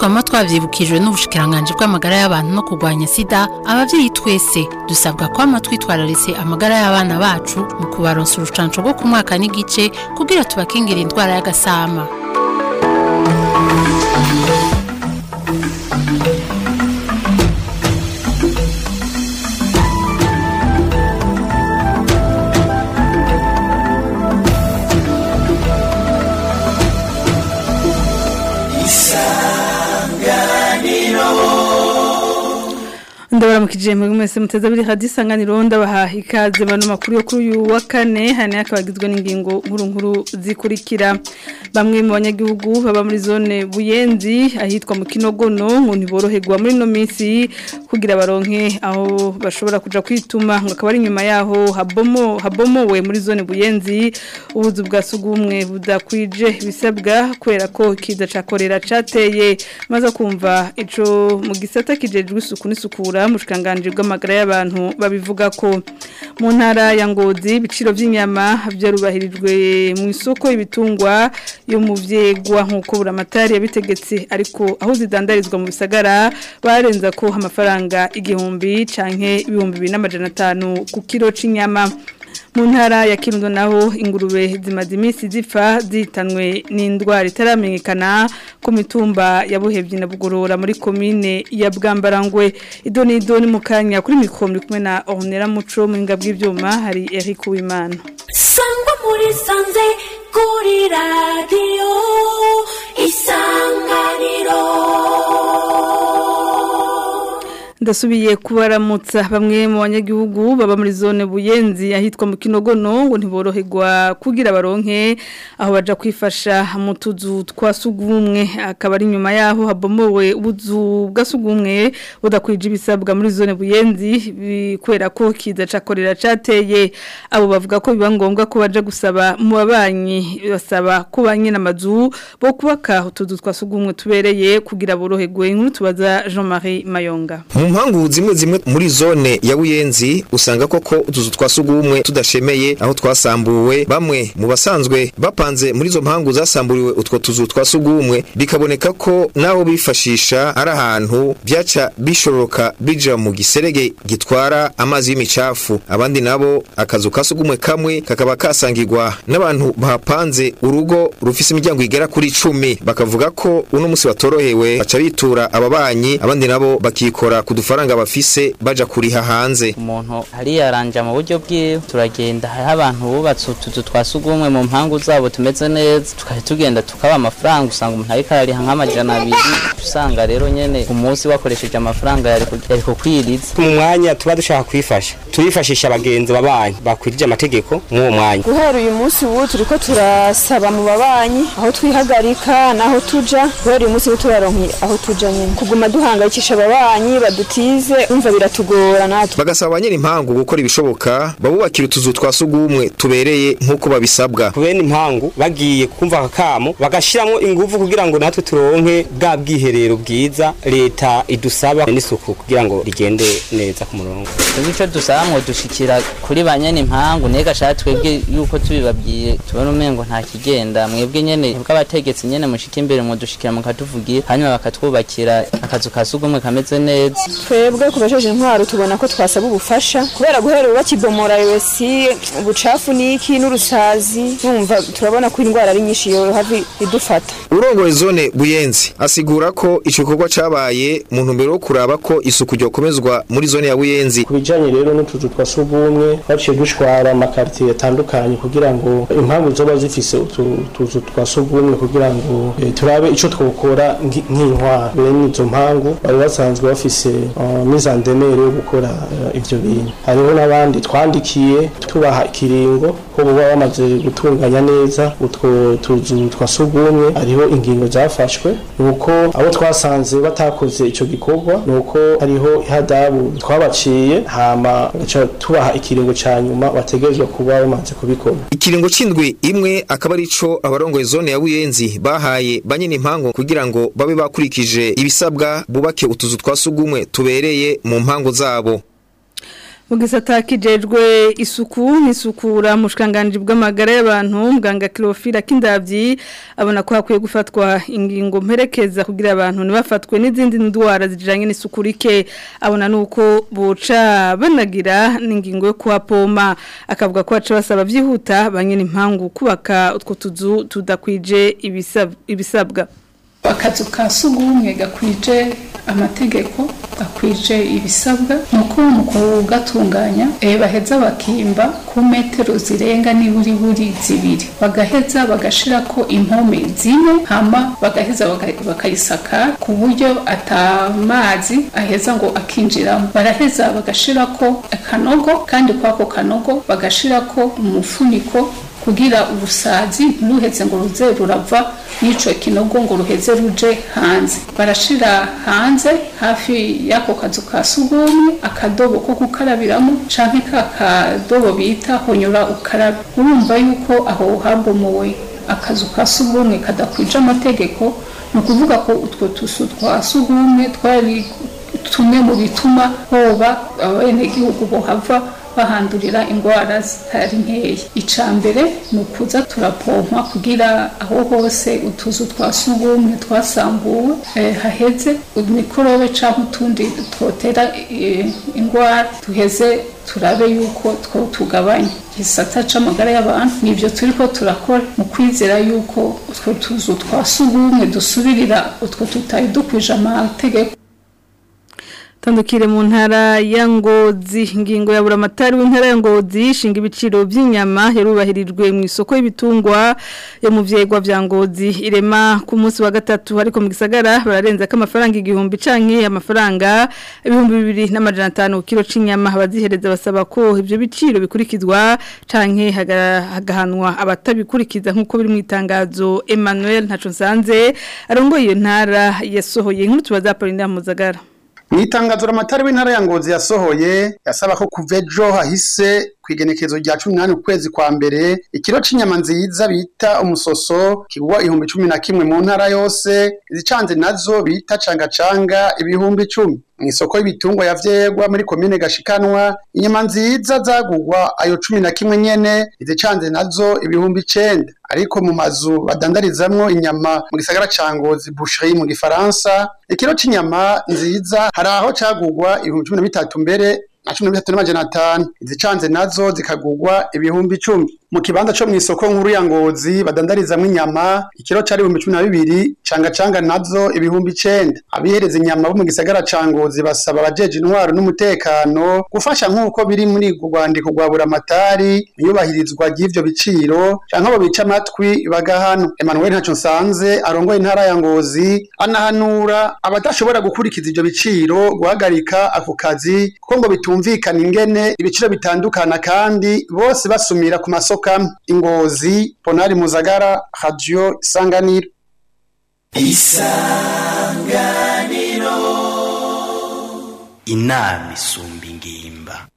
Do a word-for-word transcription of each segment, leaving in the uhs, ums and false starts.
twama twavyibukijwe n'ubushikiranganje bw'amagara y'abantu no kurwanya sida, abavyeyi twese dusabwa kwama twitwararitse amagara y'abana bacu mu kubaronsa urucanco rwo ku mwaka n'igice kugira tubakingira indwara y'agasama. Ndabara mukije mu mwese muteza biri hadisanganiro ndabaha ikaze bano makuru yo kuri uyu wa kane hane akabagizwe n'ingingo nkuru nkuru zikurikira. Bamwe mu banyagihugu baba muri zone Buyenzi ahitwa mu Kinogono ngo ntiboroherwa muri no minsi kugira baronke aho bashobora kuja kwituma ngo akaba ari nyuma yaho habomo habomowe muri zone Buyenzi ubuzu bwa sugumwe budakwije bisabwa kwera ko kiza cakorera cateye maze kumva ico mu gisata kijejwe isuku n'isukura mushikanganje bw'amagara y'abantu babivuga ko mu ntara ya Ngozi ibiciro by'inyama byarubahirijwe mu isoko ibitungwa yo mu vyegwa nkuko buramatari yabitegetse ariko aho zidandarizwa mu bisagara barenza ko amafaranga igihumbi canke ibihumbi bibiri n'amajana atanu ku kilo c'inyama. Mu ntara ya Kirundo naho ingurube zimaze iminsi zipfa zitanwe n'indwara itaramenyekana ku mitumba ya Buhevyi na Bugorora muri komine ya Bwambarangwe. Idoni idoni mukanya kuri mikombe kumwe na Ornera Muco mu ngabwe ivyuma hari Eric Uwimana. Sangwa muri sanze kuri radio Isanganiro. Ndasubiye kubaramutsa bamwe mu banyagihugu baba muri zone Buyenzi ahitwa mu Kinogono ngo ntiboroherwa kugira baronke aho baja kwifasha mu tuzu twasugumwe akaba ari nyuma yaho habomowe ubuzu bwasugumwe budakwije ibisabwa muri zone Buyenzi bikwera ko kiza cakorera cateye abo bavuga ko biba ngombwa ko baja gusaba mu babanyi basaba ko banyine amazu bo kubaka utuzu twasugumwe tubereye kugira boroherwe inkuru tubaza Jean-Marie Mayonga. Mpangu zimwe zimwe muri zone ya Buyenzi usanga koko utuzu twasugumwe tudashemeye aho twasambuwe bamwe mu basanzwe bapanze muri zo mpangu zasamburiwe utwo tuzu twasugumwe bikaboneka ko naho bifashisha ari ahantu byaca bishoroka bija mu giserege gitwara amazi y'imicafu abandi nabo akazu kasugumwe kamwe kakaba kasangirwa n'abantu bapanze urugo rufise imiryango igera kuri cumi bakavuga ko uno musi batorohewe baca bitura ababanyi abandi nabo bakikora faranga bafise baja kuriha hanze umuntu hari yaranja mu buryo bwiwe turagenda hari abantu bubatse utuzu twasugumwe mu mpangu zabo tumeze neza tukaje tugenda tukaba amafaranga usanga umuntu ariko ariha nk'amajana abiri usanga rero nyene umunsi wakoresheje amafaranga yari yariko kwiriza mu mwanya tuba dushaka kwifasha turifashisha abagenzi babanyi bakwirije amategeko mu mwanya guhera uyu munsi ubu turiko turasaba mu babanyi aho twihagarika naho tuja guhera uyu munsi turaronki aho tuja nyene kuguma duhangayikisha ababanyi badutize umva biratugora natwe bagasaba abanyene impangu gukora ibishoboka babubakira utuzu twasugumwe tubereye nkuko babisabwa kubene impangu bagiye kumva akamo bagashiramo ingufu kugira ngo natwe turonke bwa bwiherero bwiza leta idusaba n'isuku kugira ngo rigende neza ku murongo ico dusaba ngo dushikira kuri banyene impangu nega shatwebwe yuko tubibabwiye tubona umengo nta kigenda mwebwe nyene bw'abategetsi nyene mushika imbere mu dushikira mu katuvugiye hanyuma bakatwubakira akazu kasugumwe kameze neza twebwe kubashoje intwaro tubona ko twasaba ubufasha kubera guhera bakibomora yose ubucafu niki n'urusazi numva turabona ko indwara ari nyinshi yo havi idufata urongoye zone Buyenzi asigura ko igikorwa cabaye mu ntumbero yo kuraba ko isuku ryo komezwa muri zone ya Buyenzi kubijanye rero n'utuzu twasugumwe baciye dushwara amakartier atandukanye kugira ngo impamvu zoba zifise utuzu twasugumwe kugira ngo e, turabe ico twokora nk'intwaro bene izo mpangu bari basanzwe bafise mizandemere yo gukora ivyo bintu hariho nabandi twandikiye tubaha ikiringo ko bo bamaze gutunganya neza utwo tuzu twasugumwe hariho ingingo zafashwe nuko abo twasanze batakoze ico gikorwa nuko hariho ihadabu twabaciye hama gaca tubaha ikiringo ca nyuma bategerezwa kuba bamaze kubikora ikiringo c'indwi imwe akaba ari ico abarongoye zone ya Buyenzi bahaye banyene impango kugira ngo babe bakurikije ibisabwa bubake utuzu twasugumwe tubereye mu mpango zabo. Mugisata kijejwe isuku nisukura mushikanganje bw'amagara y'abantu muganga Cleophile Kindavyi abona ko hakwiye gufatwa ingingo mperekeza kugira abantu nibafatwe n'izindi ndwara zijanye n'isukurike abona nuko boca banagira n'ingingo yo kuhapoma akavuga ko baca basaba vyihuta banyene impangu kubaka utwo tuzu tudakwije ibisab, ibisabwa akazu ka sugumwe gakwije amategeko akwije ibisabwa nuko mu kugatunganya eh baheza bakimba ku metero zirenga niburi buri zibiri bagaheza bagashirako impome zine hama bagaheza bakayisaka ku buryo atamazi aheza ngo akinjiramo baraheza bagashirako akanogo kandi kwako kanogo bagashirako umufuniko kugira ubusazi ruheze ngo ruze rurava nico kinogo ngo ruheze ruje hanze barashira hanze hafi yako kazu ka sugumwe akadobo ko gukarabiramo canke kakadobo bita honyora ukarabe urumva yuko aho habomowe akazu ka sugumwe kadakwije amategeko no kuvuga ko utwo tusu twa sugumwe twari tumwe mu bituma hoba abenegihugu bo hava bahandurira ingwara zitari nkeya icambere nukuza turapompa kugira aho hose utuzu twasugumwe twasambuwe eh, haheze mikorobe canke utundi twotera eh, ingwara tuheze turabe yuko two tugabanya gisata c'amagara y'abantu nivyo turiko turakora mu kwizera yuko utwo tuzu twasugumwe dusubirira utwo tutayi dukwije amategeko. Tandukire mu ntara ya Ngozi ngingo ya buramatari w'intara ya Ngozi shinga ibiciro by'inyama yarubahirijwe mu isoko y'ibitungwa yo mu vyegwa vya Ngozi irema ku munsi wa gatatu ariko mu gisagara bararenza ko amafaranga igihumbi canke amafaranga ibihumbi bibiri n'amajana atanu kilo c'inyama abazihereza basaba ko ivyo biciro bikurikizwa canke hagahanwa abatabikurikiza nkuko biri mu itangazo Emmanuel Ntacunsanze arongoye iyo ntara yasohoye inkuru tubaza Pauline Muzagara. Nitangazo ramatari w'intara ya Ngozi yasohoye yasaba ko kuvejo hahise kwigenekezo rya cumi n'umunani ukwezi kwa mbere ikiro c'inyama nziza bita umusoso kigwa ibihumbi cumi na kimwe mu ntara yose izicanze nazo bita canga canga ibihumbi cumi mw'isoko y'ibitungwa yavyegwa muri komine Gashikanwa inyama nziza zagugwa ayo cumi na kimwe nyene izicanze nazo ibihumbi icenda ariko mu mazu badandarizamwo inyama mu gisagara ca Ngozi boucherie mu gifaransa ikiro c'inyama nziza hari aho cagugwa ibihumbi cumi na bitatu mbere na cumi na bitatu n'amajana atanu izicanze nazo zikagugwa ibihumbi icumi mu kibanza co mw'isoko nkuru ya Ngozi badandarizamwo inyama ikiro cari ibihumbi cumi na bibiri canga canga nazo ibihumbi icenda abihereza inyama bo mu gisagara ca Ngozi basaba abajeje intwaro n'umutekano gufasha nk'uko biri muri rwandiko rwa buramatari iyubahirizwa ry'ivyo biciro canke abo bica amatwi bagahano Emmanuel Ntacunsanze arongoye intara ya Ngozi anahanura abadashobora gukurikiza ivyo biciro guhagarika ako kazi kuko ngo bitumvikana ingene ibiciro bitandukana kandi bose basumira ku masoko Ingozi Ponari Muzagara Radio Isanganiro Isanganiro inama isumba ingimba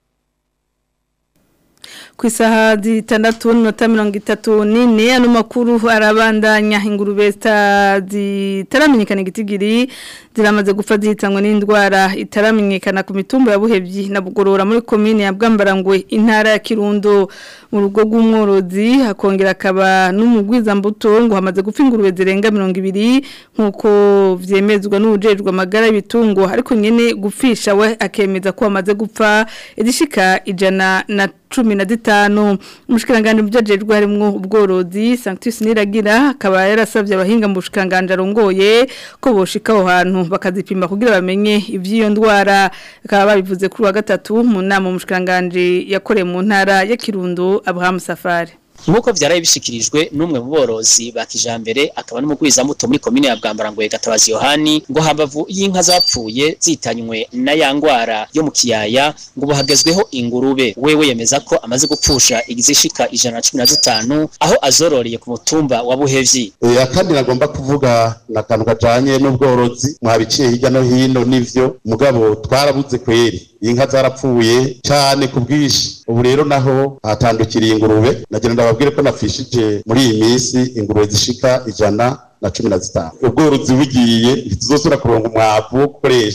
Kwisaha zitandatu n'inota mirongo itatu n'ine ano makuru arabandanya ingurube zitaramenyekana igitigiri ziramaze gupfa zihitanywe n'indwara itaramenyekana ku mitumba ya Buhevyi na Bugorora muri komine ya Bwambarangwe intara ya Kirundo mu rugo rw'umworozi hakongera akaba n'umugwiza mbuto ngo hamaze gupfa ingurube zirenga mirongo ibiri nkuko vyemezwa n'ubujejwe amagara y'ibitungwa ariko nyene gupfisha we akemeza ko hamaze gupfa izishika ijana na cumi na zitanu umushikiranganje mujejwe harimwo ubworozi Sanctus Niragira akaba yarasavye abahinga mu bushikiranganje arongoye ko boshika aho hantu bakazipima kugira bamenye ivyiyo ndwara akaba babivuze kuri wa gatatu mu nama umushikiranganje yakoreye mu ntara ya Kirundo Abraham Safari Nkuko vyaraye bishikirijwe numwe mu borozi ba kijambere akaba n'umugwiza muto muri komine ya Bwambarangwe Gatabazi Yohani ngo hambavu y'inka zapfuye zitanywe na yangwara yo mu kiyaya ngo buhagezweho ingurube wewe yemeza ko amaze gupfusha igizishika ijana na cumi na zitanu aho azororeye ku mutumba wa Buhevyi. Eh akandi nagomba kuvuga na kantu kajanye n'ubworozi mwabiciye hirya no hino nivyo mugabo twarabuze kweri inka zarapfuye cyane kubwishi ubu rero naho hatandukiriye ingurube nagira ndababwire ko nafishije muri iyi minsi ingurube zishika ijana na cumi na zitanu ubworozi bugiye ntizosura kuronga umwavu wo gukoresha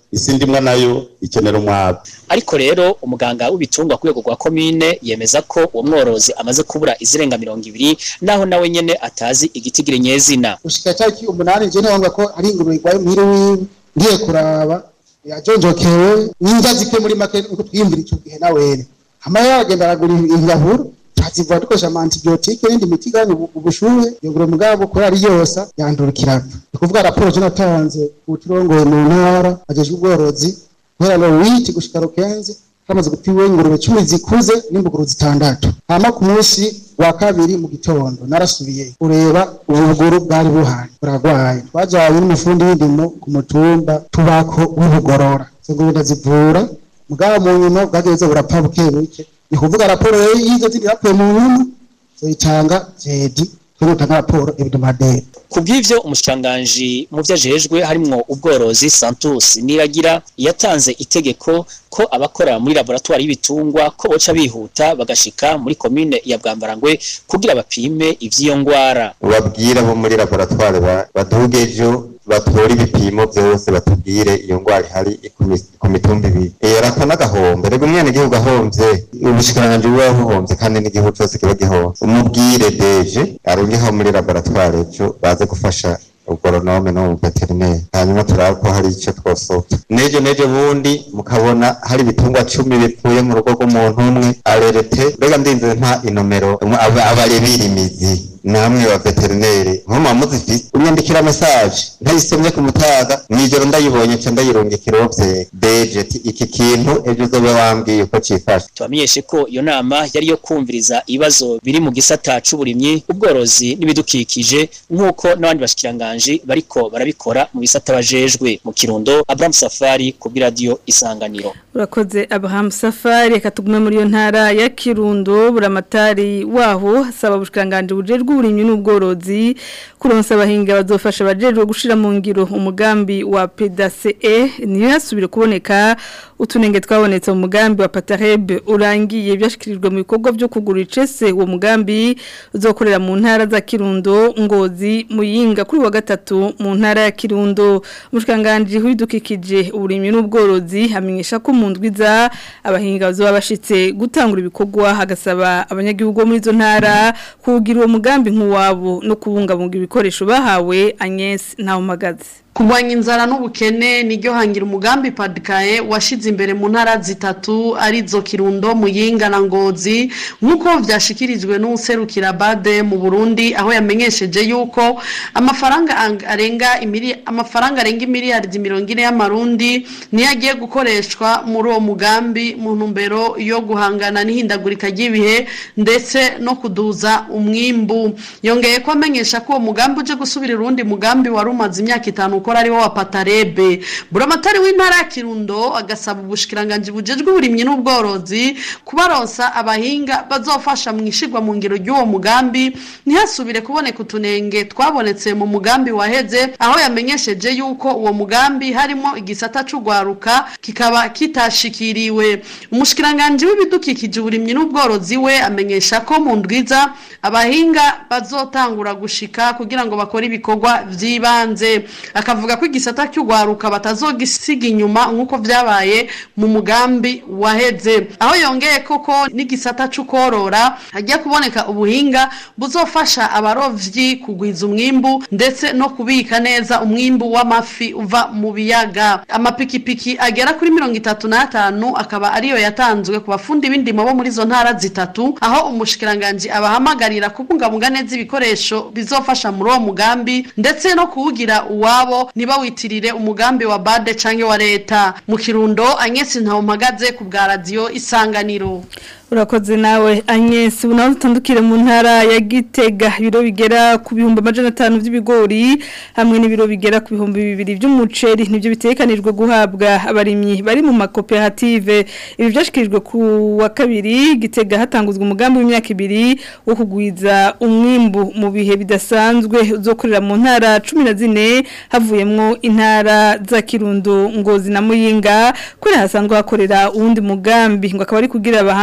isi ndimwa nayo ikenera umwavu. Ariko rero umuganga w'ibitungwa ku rwego rwa komine yemeza ko uwo mworozi amaze kubura izirenga mirongo ibiri naho nawe nyene atazi igitigire nyezina. Ushika cyaki umunani je nabanga ko ari ingurube igwaye muhiri wiwe ngiye kuraba yajonjokewe ninja zike muri make uko twimbira ico gihe nawene. Hama yagenda aragura ingahuru taziva dukoresha antibiotique n'indi miti gani ubushuhe yogura mugabo ko ari yosa yandurikira. Kuvuga raporo je natanze uturongoye mu ntara ajeje ubworozi kubera no witi gushika rukenze kamaze gupimwa ingurube cumi zikuze n'imbuguru zitandatu. Hama ku munsi wa kabiri mu gitondo narasubiye ureba ubuguru bwari buhari buragwaye. Twajanye n'umufundi w'indimo ku mutumba tubako ubugorora ngo ndazivura mugabo mu nyuma bwageze burapfa bukebuke. Ni kuvuga raporo yizo ziri raporo mu nyuma zoyitanga jedi twotanga raporo ebidomade. Kubw'ivyo umushikiranganji mu vyajejwe harimwo ubworozi Santos Niragira yatanze itegeko ko abakora muri laboratoire y'ibitungwa ko boca bihuta bagashika muri commune ya Bwambarangwe kugira bapime ivyiyo ngwara. Ubabwira bo muri laboratoire badugejo batora ibipimo byose batubwire iyo ngwara ihari ku mitumba ibiri. Yarako n'agahombe rego umwana igihugu ahomvye ubushikiranganji bwahombye kandi n'igihugu cyose kiba gihomvye. Umubwire deje arungiho muri laboratoire cyo baze gufasha ugoronome no veterinary hanyuma turako hari ico twosota nejo nejo bundi mukabona hari bitungwa cumi bipfuye mu rugo rw'umuntu umwe arerete mbega ndinze nta inomero abarebira imizi namwe wa veterinary nkoma muzifise unyandikira message ntayisomye ku mutaga mwijoro ndayibonye cyo ndayirungikira ovye deje iki kintu ejo zobe wambwiye uko cifasha. Twamenyeshe ko iyo nama yari yo kumviriza ibibazo biri mu gisata c'uburimyi ubworozi n'ibidukikije nk'uko n'abandi bashikiranganje bariko barabikora mu bisata bajejwe. Mu Kirundo Abraham Safari ku radio Isanganiro. Urakoze Abraham Safari katugume muri yo ntara ya Kirundo buramatari waho hasaba bushikiranganje bujejwe uburimyi n'ubworozi kuronsa abahinga bazofasha bajejwe gushira mu ngiro umugambi wa P D C E niyo yasubire kuboneka utunenge twabonetse mu mugambi wa Patareb urangiye byashikirijwe mu bikorwa byo kugura icese uwo mugambi uzokorera mu ntara za Kirundo Ngozi Muyinga kuri wa gatatu mu ntara ya Kirundo. Umushikanganje w'idukikije uburimyi n'ubworozi hamenyesha ko mu ndwiza abahinga bazoba bashitse gutangura ibikorwa hagasaba abanyagihugu muri zo ntara kugira uwo mugambi nk'uwabo no kubungabunga ibikoresho bahawe. Agnes Ntawumagazi. Kurwanya inzara n'ubukene niryo hangira umugambi Padkae washize imbere mu ntara zitatu arizo Kirundo Muyinga na Ngozi nkuko vyashikirijwe n'userukira Bade mu Burundi aho yamenyesheje yuko amafaranga arenga imiri amafaranga arenga miliyari mirongo ine y'amarundi niyo agiye gukoreshwa muri uwo mugambi mu ntumbero yo guhangana n'ihindagurika ry'ibihe ndetse no kuduza umwimbu. Yongeye ko amenyesha ko uwo mugambi uje gusubira urundi mugambi warumaze imyaka itanu ukora ari wo wa Patarebe. Buramatari w'intara ya Kirundo agasaba ubushikiranganje bujejwe uburimyi n'ubworozi kubaronsa abahinga bazofasha mu ishigwa mu ngiro ry'uwo mugambi ntihasubire kuboneka utunenge twabonetse mu mugambi waheze aho yamenyesheje yuko uwo mugambi harimo igisata c'ugwaruka kikaba kitashikiriwe. Umushikiranganje w'ibidukikije uburimyi n'ubworozi we amenyesha ko mu ndwiza abahinga bazotangura gushika kugira ngo bakore ibikorwa vyibanze. Akavuga ko igisata cy'ugwaruka batazogisiga inyuma nkuko vyabaye mu mugambi waheze aho yongeye koko n'igisata c'ukorora hagiye kuboneka ubuhinga buzofasha abarovyi kugwiza umwimbu ndetse no kubika neza umwimbu w'amafi uva mu biyaga. Amapikipiki agera kuri mirongo itatu n'atanu akaba ariyo yatanzwe ku bafundi b'indimo bo muri zo ntara zitatu aho umushikiranganje abahamagarira kubungabunga neza ibikoresho bizofasha muri uwo mugambi ndetse no kuwugira uwabo niba witirire umugambi wa Bade canke wa leta. Mu Kirundo Agnes Ntawumagaze ku bwa radio Isanganiro. Urakoze nawe Agnes. Unaho tutandukire mu ntara ya Gitega biro bigera ku bihumbi amajana atanu by'ibigori hamwe n'ibiro bigera ku bihumbi bibiri by'umuceri nibyo bitekanijwe guhabwa abarimyi bari mu makoperative. Ibi byashikirijwe ku wa kabiri Gitega hatanguzwa umugambi w'imyaka ibiri wo kugwiza umwimbu mu bihe bidasanzwe uzokorera mu ntara cumi na zine havuyemwo intara za Kirundo Ngozi na Muyinga kuri hasanzwe hakorera uwundi mugambi ngo akaba ari kugira abahangane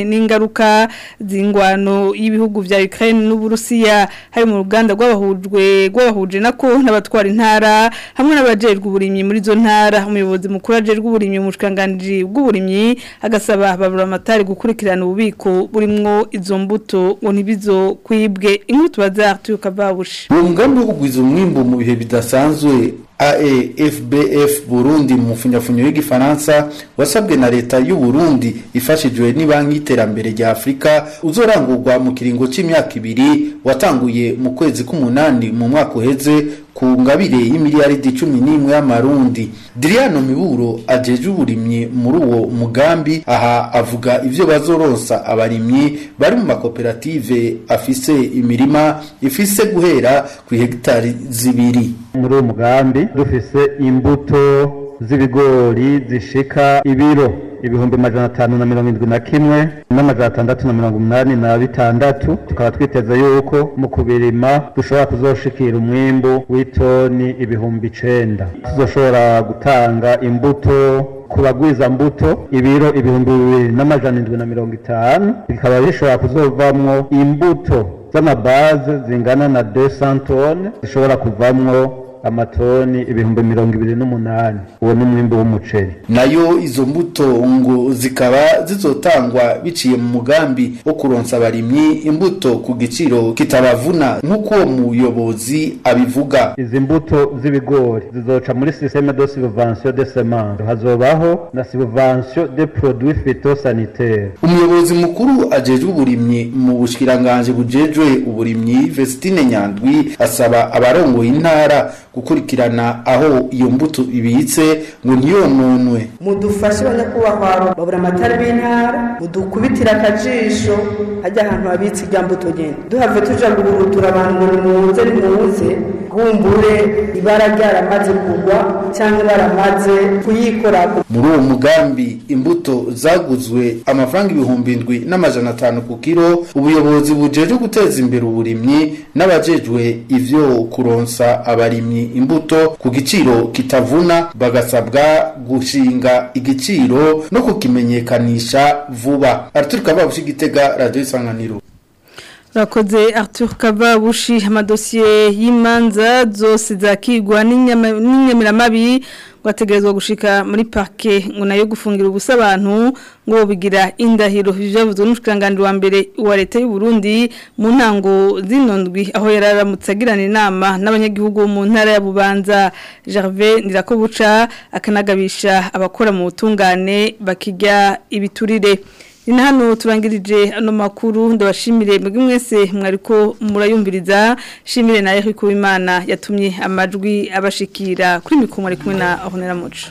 bijanye n'ingaruka z'ingwano y'ibihugu vya Ukraine n'Uburusiya hari mu ruganda rw'abahujwe rw'abahuje nako n'abatwara intara hamwe n'abajejwe uburimyi muri zo ntara umuyobozi mukuru ajejwe uburimyi mu bushikanganje bw'uburimyi agasaba babura amatari gukurikirana ububiko burimwo izo mbuto ngo ntibizo kwibwe inkuru tubaza Arthur Kababushi mu mugambi wo kugwiza umwimbo mu bihe bidasanzwe A E F B F Burundi mu funyafunyo y'igifaransa wasabwe na leta y'u Burundi ifashijwe ni banki y'iterambere rya Afrika uzorangurwa mu kiringo c'imyaka ibiri watanguye mu kwezi k'umunani mu mwaka uheze ku ngabire y'imiliyaridi cumi n'imwe y'amarundi. Diriano Miburo ajeje uburimyi muri uwo mugambi aha avuga ivyo bazoronsa abarimyi bari mu makoperative afise imirima ifise guhera ku hegitari zibiri. Muri uwo mugambi dufise imbuto z'ibigori zishika ibiro ibihumbi majana atanu na mirongo indwi na kimwe n'amajana atandatu na mirongo umunani na bitandatu tukaba twiteze yuko mu kubirima dushobora kuzoshikira umwimbu w'itoni ibihumbi icenda tuzoshobora gutanga imbuto kubagwiza mbuto ibiro ibihumbi bibiri n'amajana indwi na mirongo itanu bikaba bishobora kuzovamwo imbuto z'amabaze zingana na deux cents tonnes zishobora kuvamwo amatoni ibihumbi mirongo ibiri n'umunani uwo n'umwimbo w'umuceri. Nayo izo mbuto ngo zikaba zizotangwa biciye mu mugambi wo kuronsa abarimyi imbuto ku giciro kitabavuna nk'uko umuyobozi abivuga. Izi mbuto z'ibigori zizoca muri système de subvention de semences hazobaho na subvention de produits phytosanitaires. Umuyobozi mukuru ajejwe uburimyi mu bushikiranganje bujejwe uburimyi Vestine Nyandwi asaba abarongoye intara gukurikirana aho iyo mbuto ibitse ngo ntiyononwe. Mudufashe banyakubahwa babura amatari b'intara mudukubitira akajisho hajya ahantu habitse irya mbuto nyene duhave tuja guhurutura abantu ngo muze muze gumbure ibara ryaramaze kugwa cyangwa baramaze kuyikora. Muri uwo mugambi imbuto zaguzwe amafaranga ibihumbi indwi n'amajana atanu ku kilo. Ubuyobozi bujeje guteza imbere uburimyi n'abajejwe ivyo kuronsa abarimyi imbuto ku giciro kitavuna bagasabwa gushinga igiciro no kukimenyekanisha vuba. Arthur Kababushi Gitega, Radio Isanganiro. Rakoze Arthur Kababushi. Amadosiye y'imanza zose zakigwa n'inyamiramabi wategerezwa gushika muri parke ngo nayo gufungira ubusa abantu ngo bigira indahiro byavuzwe n'ushikanganje wa mbere wa leta y'u Burundi mu ntango zinondwi aho yararamutse agirana inama n'abanyagihugu mu ntara ya Bubanza. Gervais Ndirakobuca akanagabisha abakora mu butungane bakijya ibiturire. Ni hano turangirije ano makuru ndabashimire mwebwe mwese mwariko murayumviriza. Shimire na Eric Uwimana yatumye amajwi abashikira kuri mikoro ari kumwe na Honera Muco.